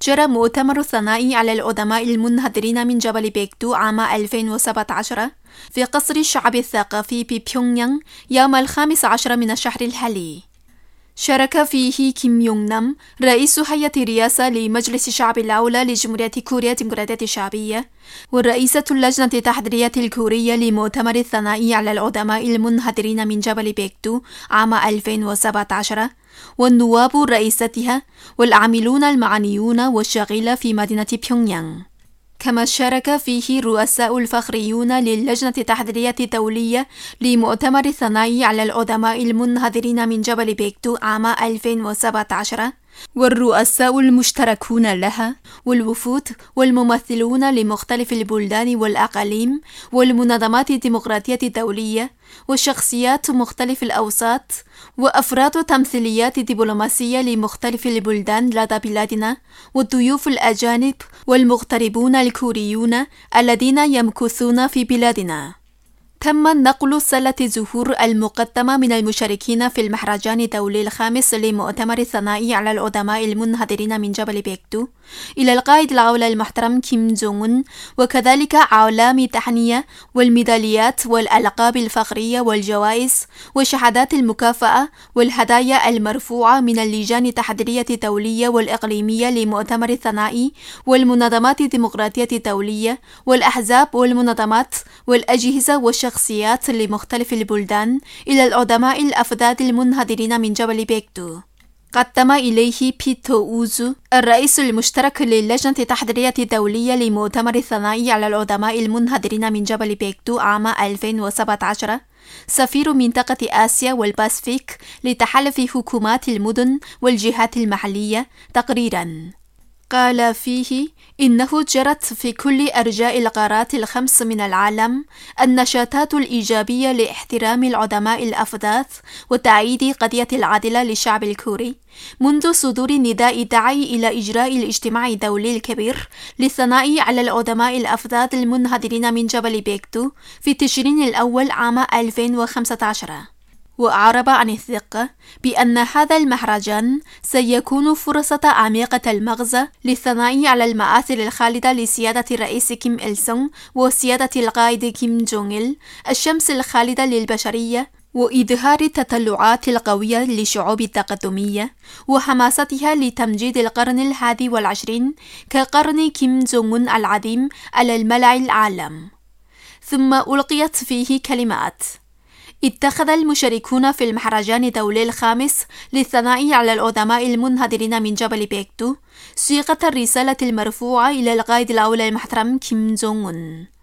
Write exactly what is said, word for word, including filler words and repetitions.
جرى مؤتمر الثنائي على الأدماء المنهدرين من جبل بيكدو عام ألفين وسبعة عشر في قصر الشعب الثقافي ببيونغ يانغ يوم الخامس عشر من الشهر الحالي. شارك فيه كيم يونغ نام رئيس هيئة الرئاسة لمجلس الشعب الأعلى لجمهورية كوريا الديمقراطية الشعبية، والرئيسة اللجنة التحضيرية الكورية لمؤتمر الثنائي على الأدماء المنهدرين من جبل بيكدو عام ألفين وسبعة عشر، والنواب رئيستها والعاملون المعنيون والشاغلة في مدينة بيونغ يانغ. كما شارك فيه الرؤساء الفخريون للجنة التحضيرية الدولية لمؤتمر الثنائي على الأدماء المنهدرين من جبل بيكدو عام ألفين وسبعة عشر، والرؤساء المشتركون لها، والوفود والممثلون لمختلف البلدان والأقاليم والمنظمات الديمقراطية الدولية وشخصيات مختلف الأوساط وأفراد تمثيليات دبلوماسية لمختلف البلدان لدى بلادنا، والضيوف الأجانب والمغتربون الكوريون الذين يمكثون في بلادنا. تم نقل سلة الزهور المقدمة من المشاركين في المهرجان الدولي الخامس لمؤتمر الثنائي على الأدماء المنهدرين من جبل بيكدو إلى القائد الأعلى المحترم كيم جونغ أون، وكذلك أعلام التحنية والميداليات والألقاب الفخرية والجوائز وشهادات المكافأة والهدايا المرفوعة من اللجان التحضيرية الدولية والإقليمية لمؤتمر الثنائي والمنظمات الديمقراطية الدولية والأحزاب والمنظمات والأجهزة والشخصيات لمختلف البلدان إلى الأدماء الأفذاذ المنهدرين من جبل بيكدو. قدم إليه بيتو أوزو الرئيس المشترك للجنة التحضيرية الدولية لمؤتمر الثنائي على الأدماء المنهدرين من جبل بيكدو عام ألفين وسبعة عشر سفير منطقة آسيا والباسفيك لتحالف حكومات المدن والجهات المحلية تقريراً قال فيه إنه جرت في كل أرجاء القارات الخمس من العالم النشاطات الإيجابية لاحترام الأدماء الأفذاذ وتأييد قضية العدل للشعب الكوري منذ صدور نداء داعي إلى إجراء الاجتماع الدولي الكبير للثنائي على الأدماء الأفذاذ المنهدرين من جبل بيكدو في تشرين الأول عام ألفين وخمسة عشر. وأعرب عن الثقة بأن هذا المهرجان سيكون فرصة عميقة المغزى للثنائي على المآثر الخالدة لسيادة الرئيس كيم إل سونغ وسيادة القائد كيم جونغ إل، الشمس الخالدة للبشرية، وإظهار التطلعات القوية للشعوب التقدمية وحماستها لتمجيد القرن الحادي والعشرين كقرن كيم جونغ أون العظيم على الملأ العالم. ثم ألقيت فيه كلمات. اتخذ المشاركون في المهرجان الدولي الخامس للثنائي على الأدماء المنهدرين من جبل بيكدو صيغة الرسالة المرفوعة إلى القائد الأعلى المحترم كيم جونغ أون.